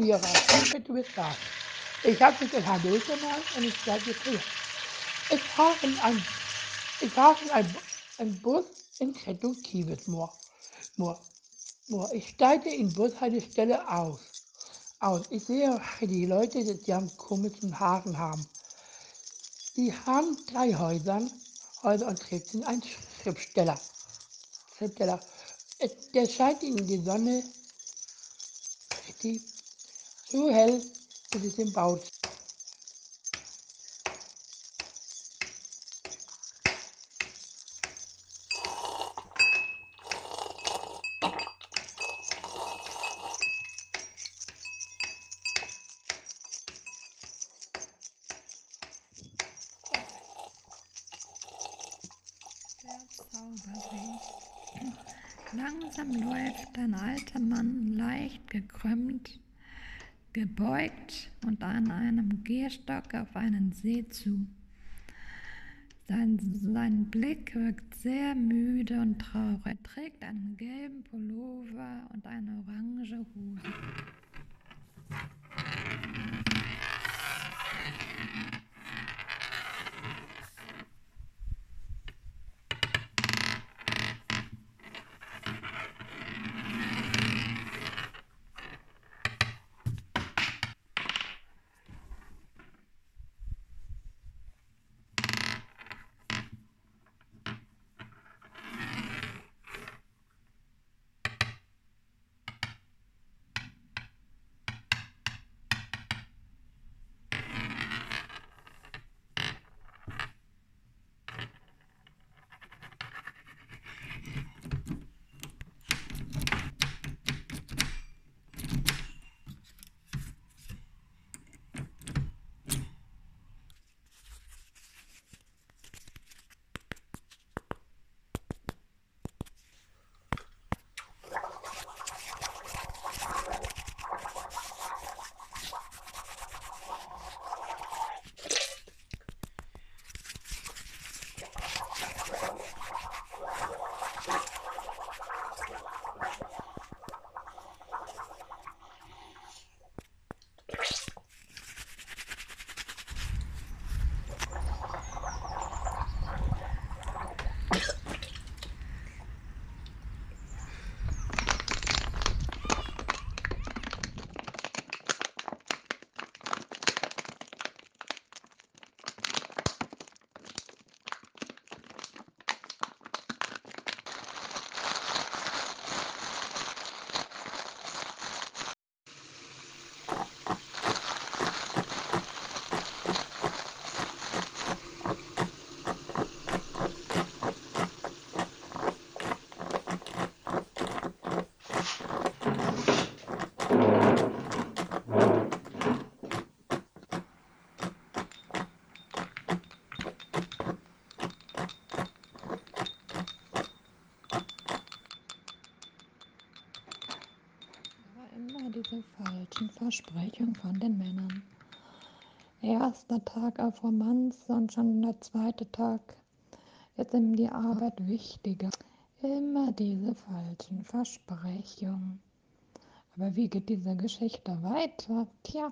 Mira, schön, dass du bist da. Ich habe mit dem Hallo gemacht und ich sage jetzt hier. Ich fahre in ein, ich fahre in ein Bus in Richtung Kiewismoor. Moor. Ich steige in Bushaltestelle aus. Ich sehe die Leute, die haben komischen Haaren haben. Die haben 3 Häuser und trägt einen Schriftsteller. Schriftsteller. Der scheint in die Sonne richtig so hell, dass es im Bauch. Der Zaubersee. Langsam läuft ein alter Mann, leicht gekrümmt, gebeugt und an einem Gehstock auf einen See zu. Sein Blick wirkt sehr müde und traurig. Er trägt einen gelben Pullover und eine orange Hose. Immer diese falschen Versprechungen von den Männern. Erster Tag auf Romanze und schon der zweite Tag ist ihm die Arbeit wichtiger. Immer diese falschen Versprechungen. Aber wie geht diese Geschichte weiter? Tja.